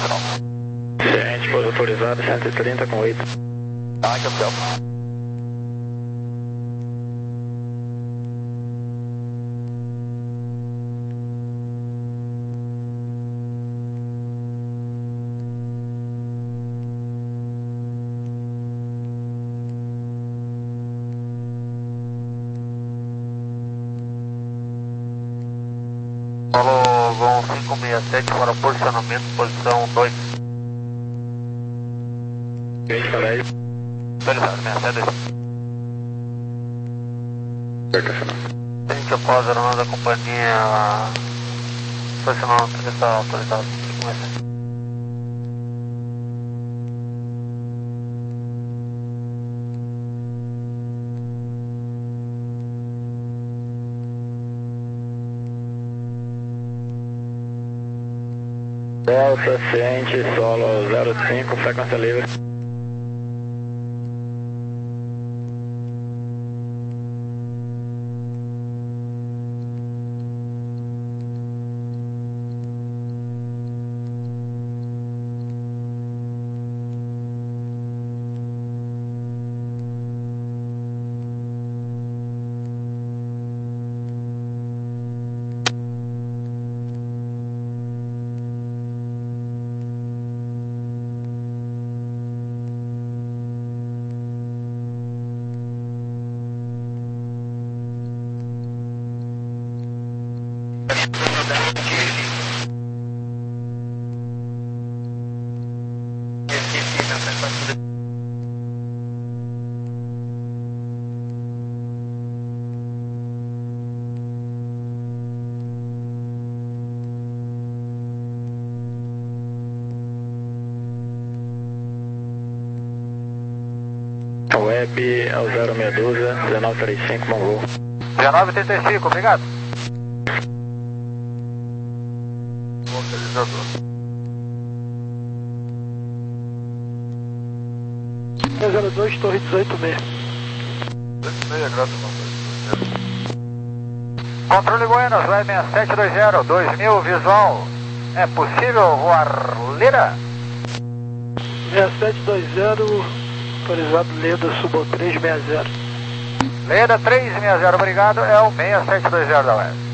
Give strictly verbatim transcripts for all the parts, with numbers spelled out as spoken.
final. Ciente, pouso autorizado, cento e trinta com oito. Ah, que hotel. Falou, Gol cinco seis sete para posicionamento, posição dois. Gate para aí. Autorizado, sessenta e sete. Certo, final. Tem que após a aeronave da companhia posicionamento está autorizado. Começa. Delta, ciente, solo zero cinco, frequência livre. Web ao zero seis doze, dezenove trinta e cinco, Mongol. dezenove trinta e cinco, obrigado. Localizador. zero dois, torre dezoito seis. dezoito seis, graças a Deus. Controle Buenos, vai seis sete dois zero, dois mil, visual. É possível voar Lira? seis sete dois zero, autorizado Leda, subo três seis zero. Leda três seis zero, obrigado, é o seis sete dois zero da U E S.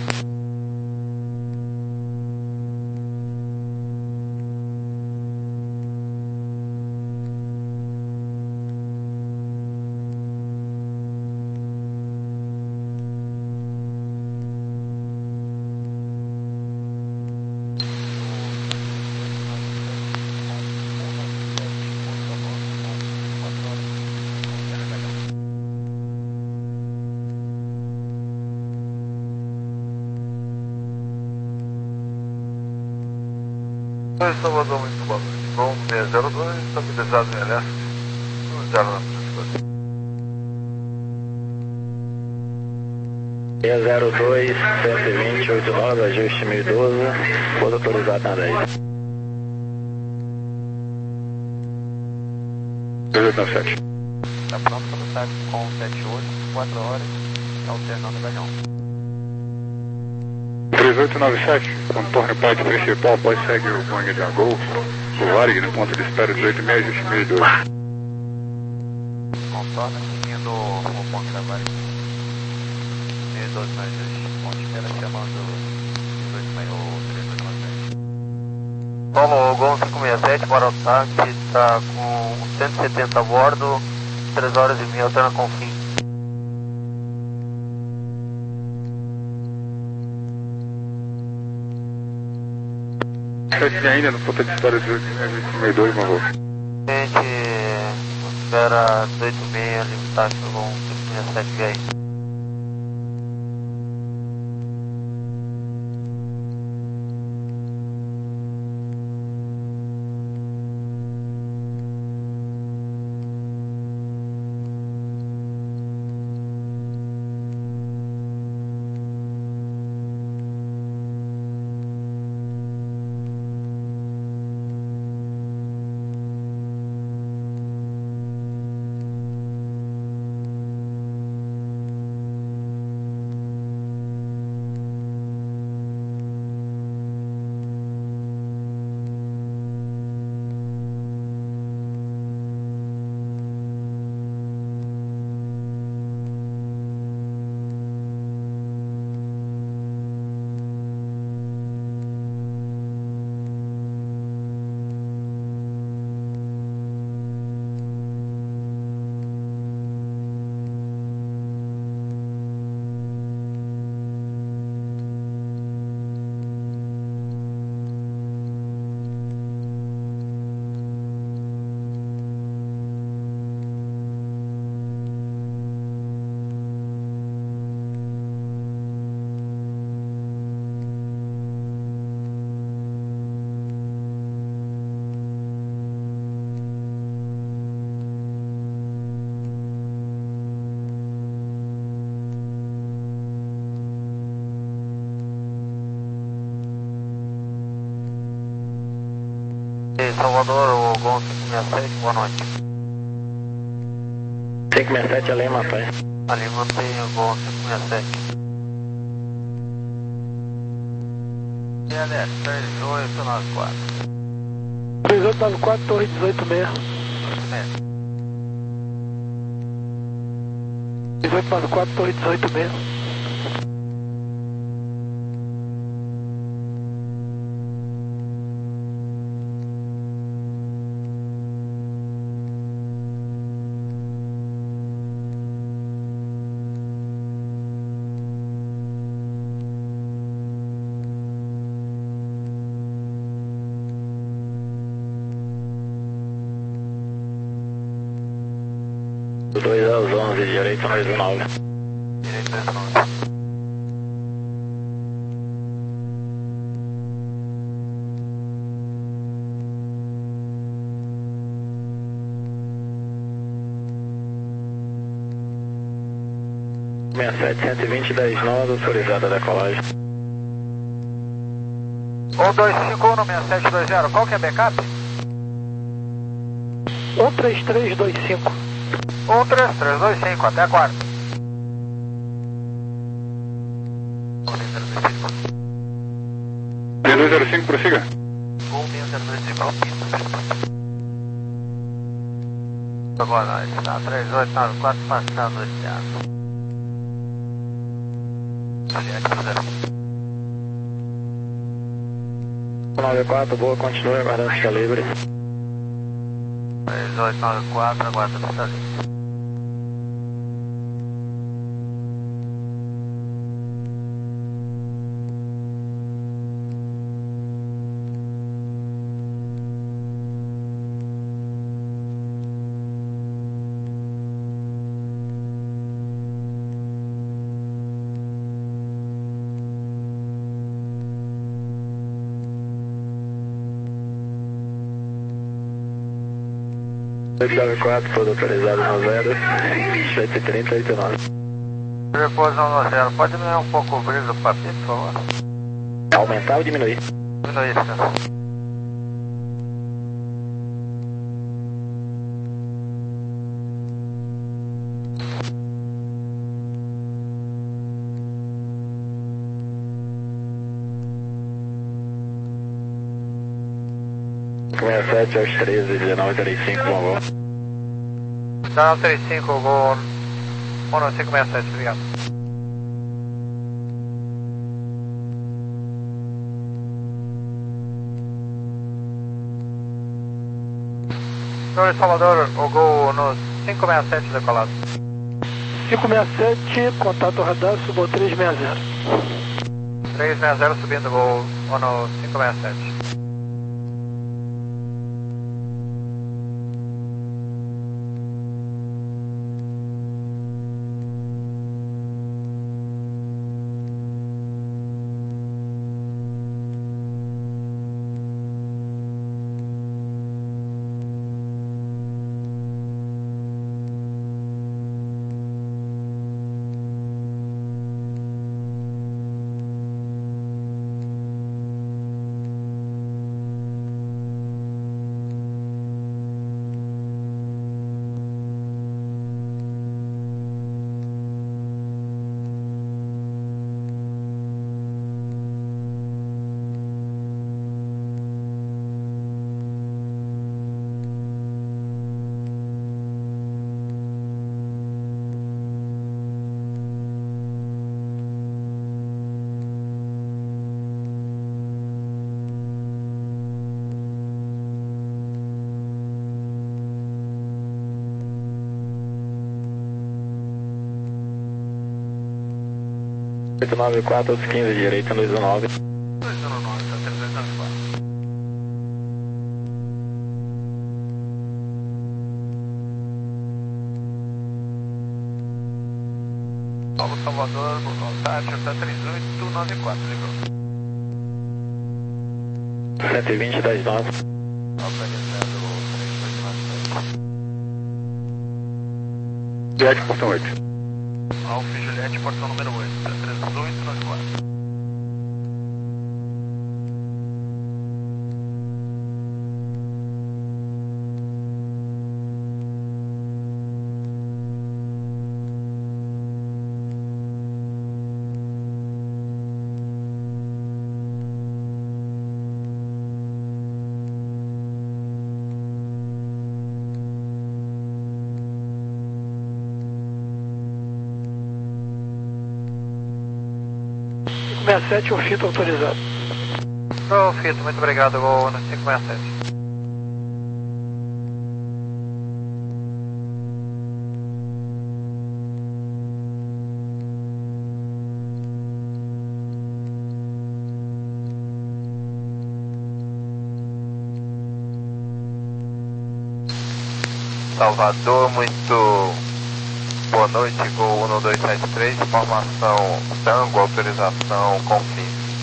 Salvador, muito bom. Bom, seis zero dois, estabilizado em L S. zero na frente. seis zero dois, cento e vinte, oitenta e nove, ajuste mil e doze, pouso autorizado na dez. dois oito nove sete. Está pronto para o táxi com sete oito, quatro horas, alternando o galhão. três oito nove sete, contorno parte principal, pode seguir o Boeing de Gol, o Varig no ponto de espera dezoito seis, ajuste mil e doze. Contorna seguindo o ponto da Varig. mil e doze mais ajuste, ponto de espera chamando dezoito seis ou três oito nove sete. Paulo, Gol cinco seis sete para o táxi, está com cento e setenta a bordo, três horas e meia, alterna com fim. sete ainda no ponto de espera dezoito seis, ajuste mil e doze, Mongol. Gente, espera dezoito seis, limitar para o Gol cinco seis sete V I. Ei, Salvador, o Gol cinco seis sete, boa noite. cinco seis sete ali, Matai. Ali mantém o Gol cinco seis sete. E L S três oito nove quatro. três oito nove quatro, torre dezoito seis. três oito nove quatro, torre dezoito seis. dois aos onze, direito dois nove. Direito dois nove. sessenta e sete, cento e vinte, dez nove, autorizada a decolagem. um dois cinco um no seis sete dois zero, qual que é a backup? um três três dois cinco. um três três dois cinco, até a quarta. seis dois zero cinco, prossiga. um seis zero dois cinco. Boa noite, tá? três oito nove quatro, passando esse ano. nove quatro, boa, continue aguardando o calibre. três oito nove quatro, aguarda o calibre. oito nove quatro, foi autorizado no zero, sete e trinta, oito nove. Depois no zero, pode diminuir um pouco o brilho do papel, por favor? Aumentar ou diminuir? Diminuir, senhor. sessenta e sete aos treze, dezenove trinta e cinco, bom voo. dezenove trinta e cinco, Gol um cinco seis sete, obrigado. Senhor Salvador, o Gol no cinco seis sete decolado. cinco seis sete, contato radar, subo três seis zero. três seis zero subindo, Gol no cinco seis sete. oito nove quatro, quinze, direita dois nove. dois nove, tá trezentos e noventa e quatro. Paulo Salvador, por contato, tá três oito nove quatro, ligou. cento e vinte, dez nove. Autorizado três oito nove sete. Juliette, portão oito. Alfa Juliette, portão número oito, tá três oito nove quatro. cinco seis sete, o fito autorizado. Ô, Fito, muito obrigado, vou no cinco seis sete. Salvador, muito boa noite, Gol um dois sete três, informação Tango, autorização, confim.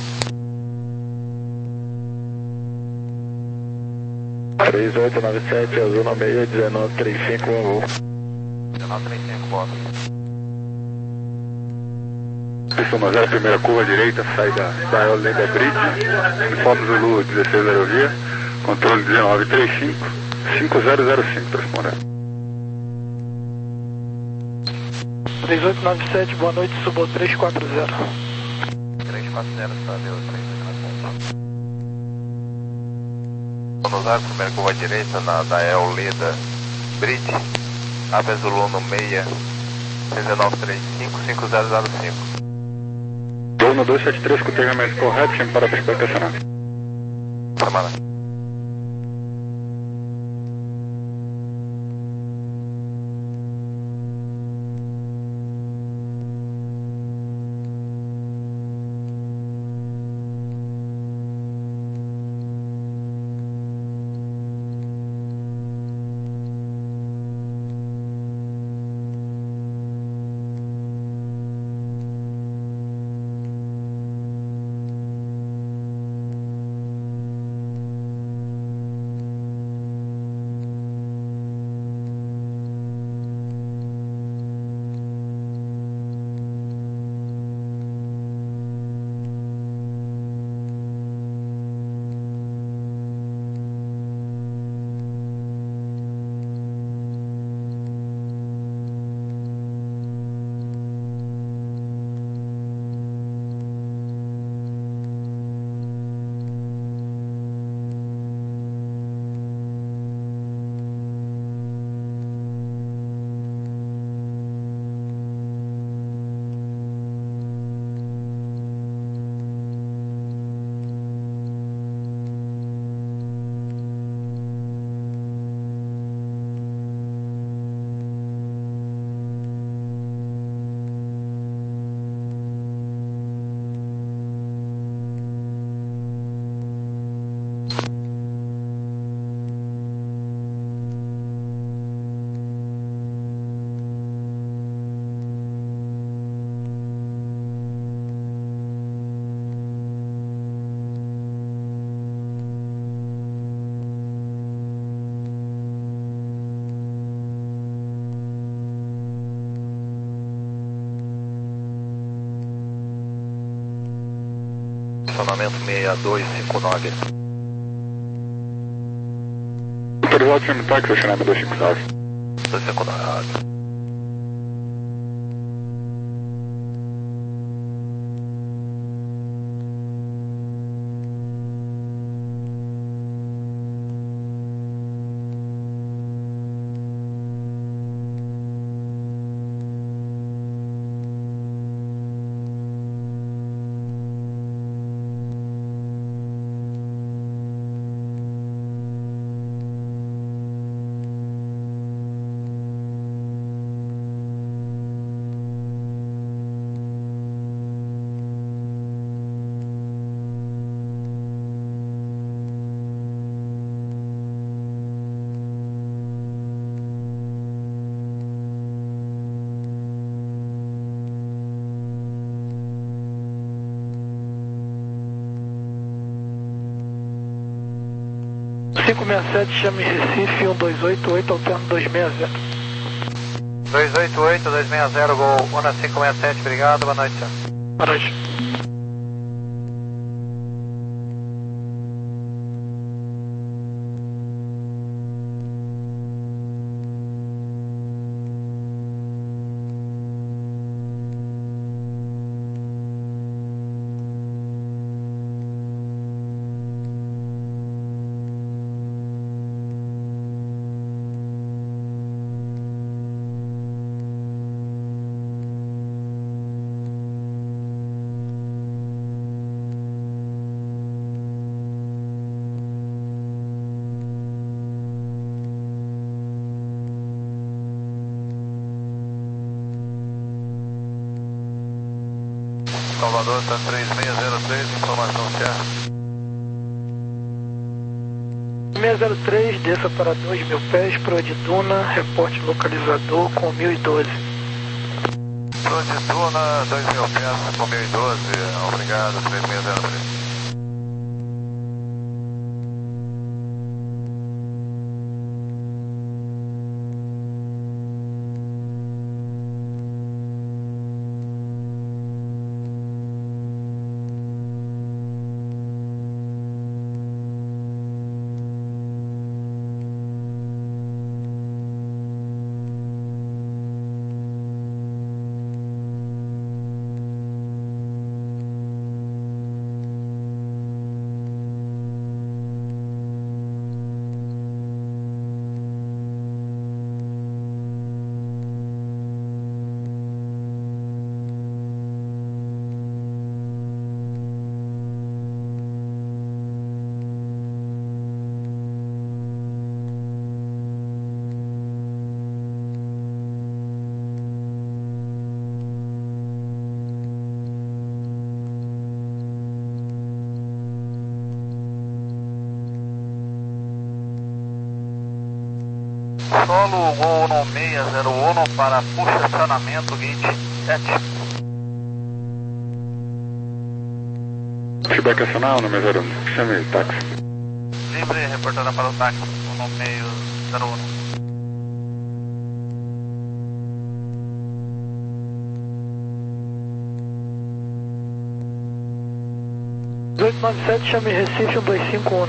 três oito nove sete, azul no meio, dezenove trinta e cinco, um voo. dezenove trinta e cinco, bota. Pista zero, primeira curva direita, sai da, da Olinda Bridge, Uniforme Zulu dezesseis Aerovia, controle dezenove trinta e cinco, cinco zero zero cinco, respondendo. três oito nove sete, boa noite, subo três quatro zero. três quatro zero, Tadeu, três oito nove sete. Vamos usar a primeira curva direita na da Eoleda Bridge, Ave Zulu no meia, dezenove trinta e cinco, cinco zero zero cinco. um dois sete três, com o treinamento correto, chame para a pista estacionar. Semana. Estacionamento seis dois cinco nove. Autorizado, chame táxi, estacionamento dois cinco nove. dois cinco nove. cinco seis sete, chame Recife, um dois oito oito, alterno dois seis zero. dois oito oito, dois seis zero, Gol um cinco seis sete, obrigado, boa noite, senhor. Boa noite. Salvador, está três seis zero três, informação certa. seis zero três, desça para dois mil pés, proa de Duna, reporte localizador com mil e doze. Proa de Duna, dois mil pés com mil e doze, obrigado, três seis zero três. Solo Gol seis zero um para posicionamento vinte e sete. Feedback acional, número zero um. Chame táxi. Livre, reportada para o táxi, seis zero um. oito nove sete, chame Recife um dois cinco um.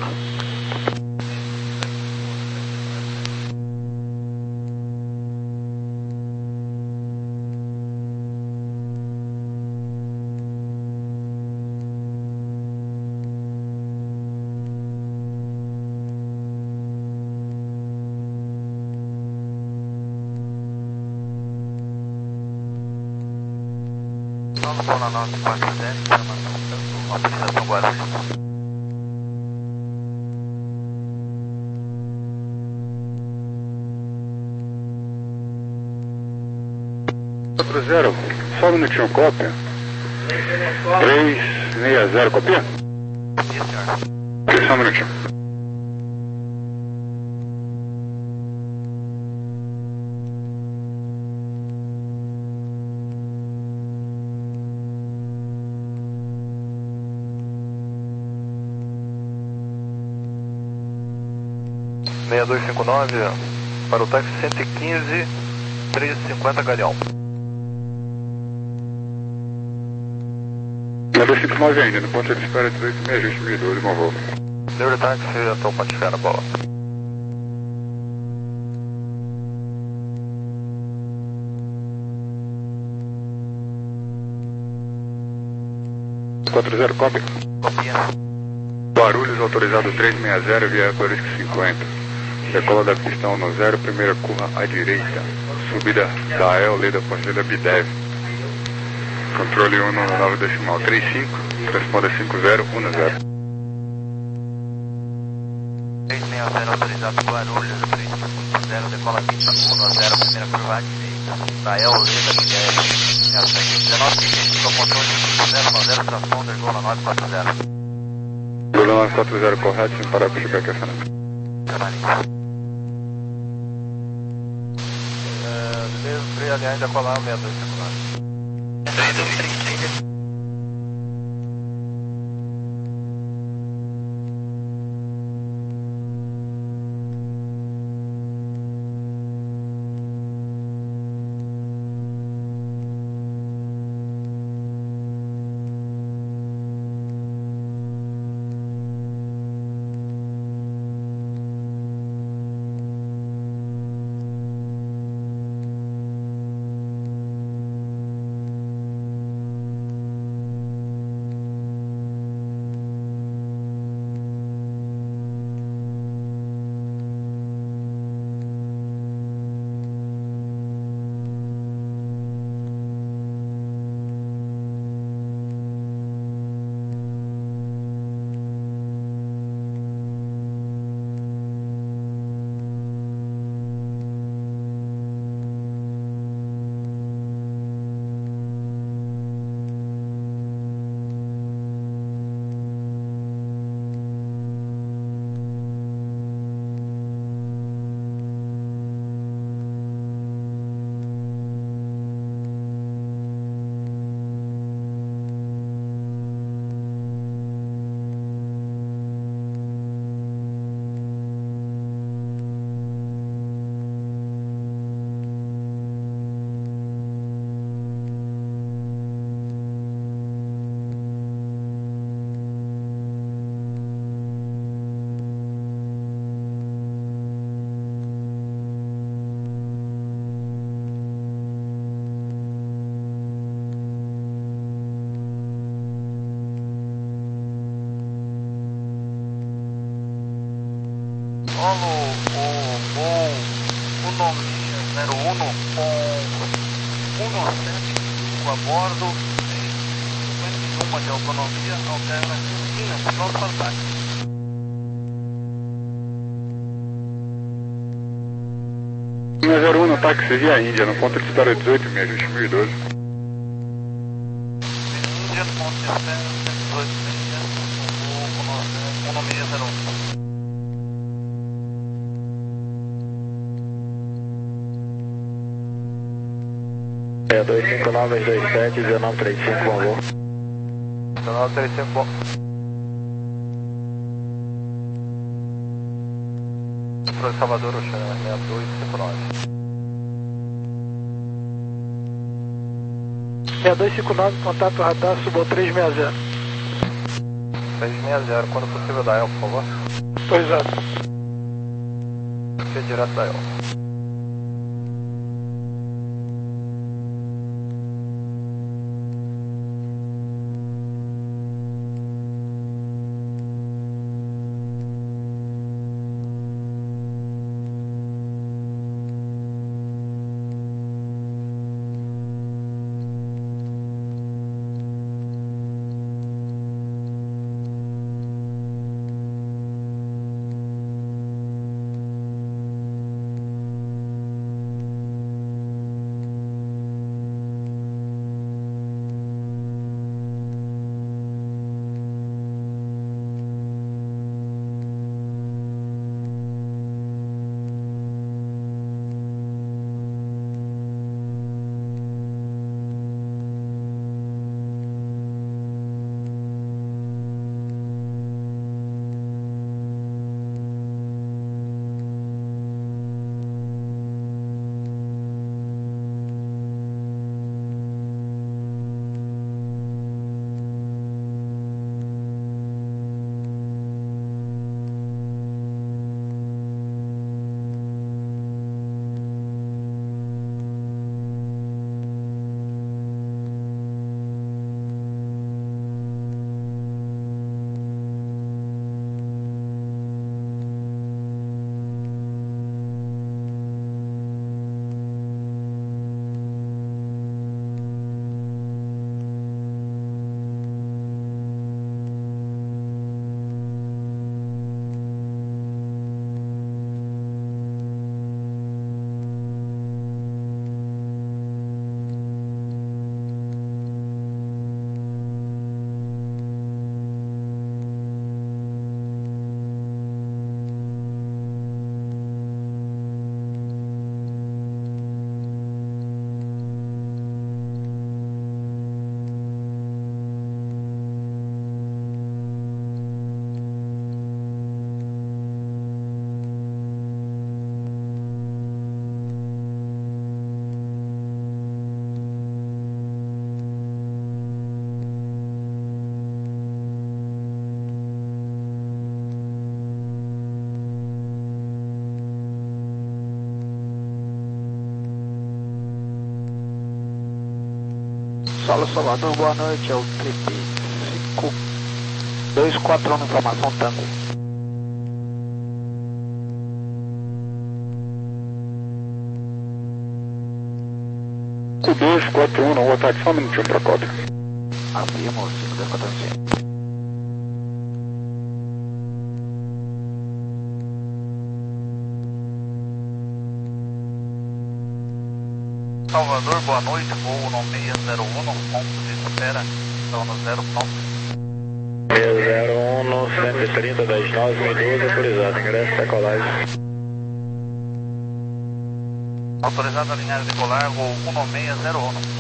Vamos para nove quatro zero, informação, autorização Guarulhos. quatro zero, só um minutinho, cópia. três seis zero, copia? Sim, senhor. Ok, só um minutinho. seis dois cinco nove, para o táxi cento e quinze, treze cinquenta Galeão. seis dois cinco nove ainda, no ponto de espera dezoito seis, ajuste mil e doze, bom voo. Livre táxi, até o ponto de espera, bola. quatro zero, cópia. Copia. Guarulhos autorizado três seis zero, via Paris cinquenta. Decola da pista um zero, primeira curva à direita. Subida da E O, lei da Pontilha Bidev. Controle um nove decimal trinta e cinco, responda cinco zero um zero. três seis zero autorizado Guarulhos, três cinco zero, decola pista um zero, primeira curva à direita. Da E O, lei da Bidev. dezenove trinta e cinco, controle cinco zero um zero, transponder, Gola nove quatro zero. Gola nove quatro zero, correto, sem parar para chegar aqui a cena. Beleza, aliás, já colar seis dois cinco nove. solo o voo Unomia zero um com cento e setenta e cinco a bordo, tem cinquenta e um de autonomia, alternativa pronto para ataque. zero um no táxi via Índia, no ponto de espera dezoito, me ajuste mil e doze. Índia no ponto de espera dezoito, com autonomia zero um. É dois cinco nove dois sete um nove três cinco, por favor. um nove três cinco, bom. Para Salvador, o chão é seis dois cinco nove. seis dois cinco nove, contato radar, subo três seis zero. três seis zero, quando possível da El, por favor. Pois é. Aqui é direto da El. Solo Salvador, boa noite, é o T P cinco dois quatro um, informação Tango. cinco dois quatro um, boa tarde, só um minutinho para a cópia. Afirmo, cinco dois quatro um. Salvador, boa noite, voo no seis zero um, ponto de espera, estão no zero ponto. seis zero um no cento e trinta, dez nove, mil e doze, autorizado, ingresso, decolagem. Autorizado a linha de decolar, voo um seis zero um.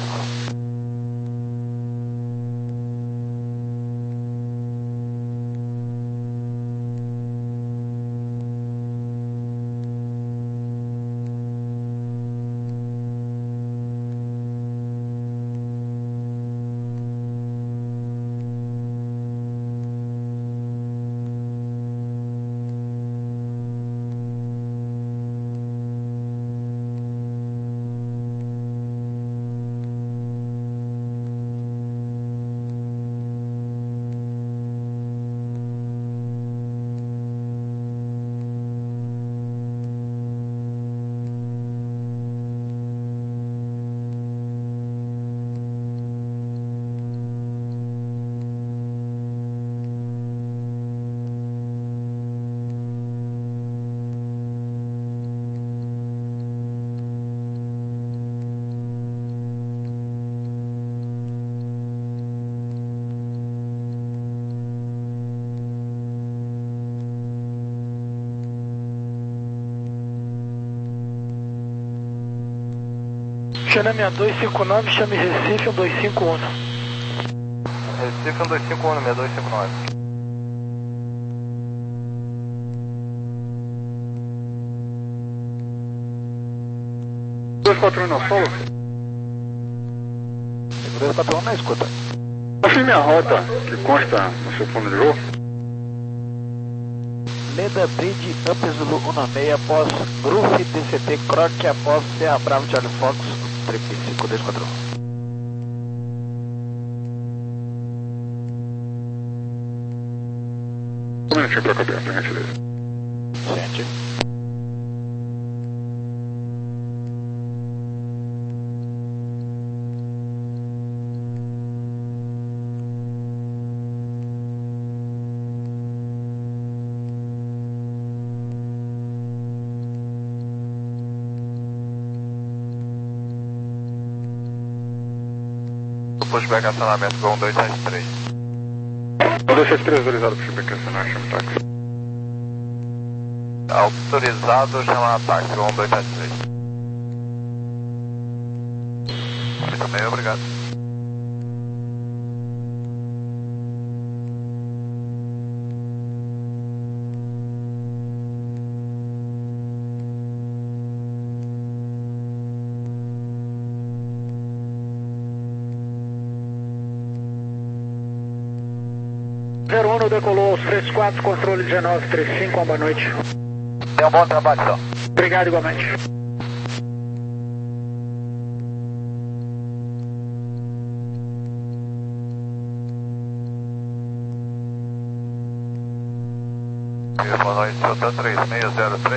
China sessenta e dois cinquenta e nove, chame Recife um dois cinco um. Recife um dois cinco um, sessenta e dois cinquenta e nove. dois quatro um na solo. dois quatro um na escuta. Confirme a rota que consta no seu plano de voo. Leda Bridge, Up Zulu um nove seis, após Groove D C T, Croc, após Serra Bravo Charlie Fox, triplo cinco dois quatro um. Um minutinho para caber, por gentileza. Sente. Pushback acionamento com um dois sete três. um dois sete três autorizado para pushback acionar, chama táxi. Autorizado, chama táxi com um dois sete três. Muito bem, obrigado. zero um decolou aos três quatro, controle dezenove trinta e cinco, uma boa noite. Tenha um bom trabalho, então. Obrigado igualmente. Boa noite, Delta três seis zero três.